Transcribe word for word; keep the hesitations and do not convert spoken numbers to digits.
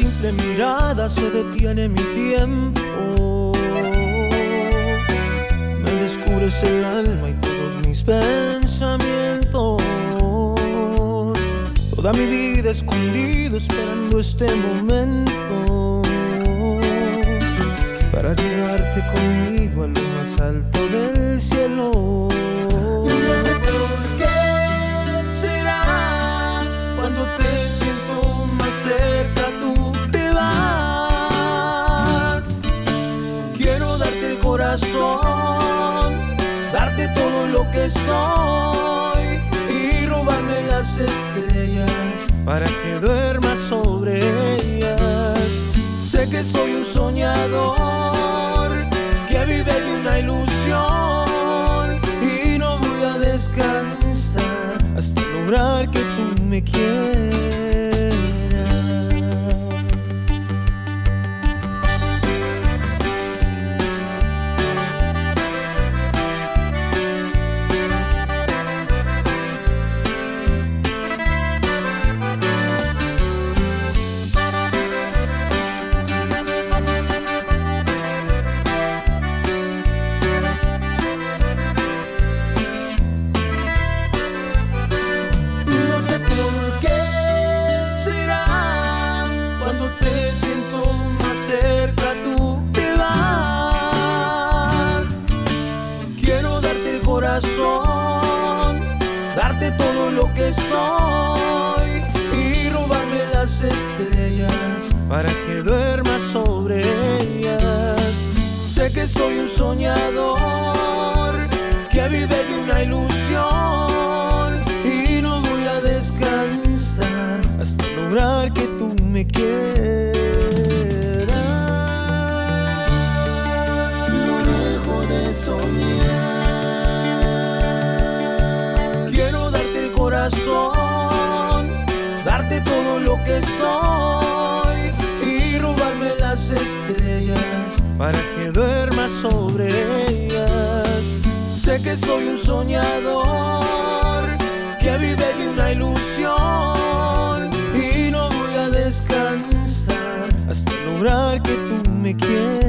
simple mirada se detiene mi tiempo. Me descubres el alma y todos mis pensamientos. Toda mi vida escondido esperando este momento para llevarte conmigo a lo más alto del cielo. No sé por qué será cuando te siento más cerca tú te vas. Quiero darte el corazón, darte todo lo que soy y robarme las estrellas para que duermas sobre ellas. Sé que soy un soñador que vive de una ilusión y no voy a descansar hasta lograr que tú me quieras. Darte todo lo que soy y robarme las estrellas para que duermas sobre ellas. Sé que soy un soñador que vive de una ilusión y no voy a descansar hasta lograr que tú me quieras. No dejo de soñar. Darte todo lo que soy y robarme las estrellas para que duermas sobre ellas. Sé que soy un soñador que vive de una ilusión y no voy a descansar hasta lograr que tú me quieras.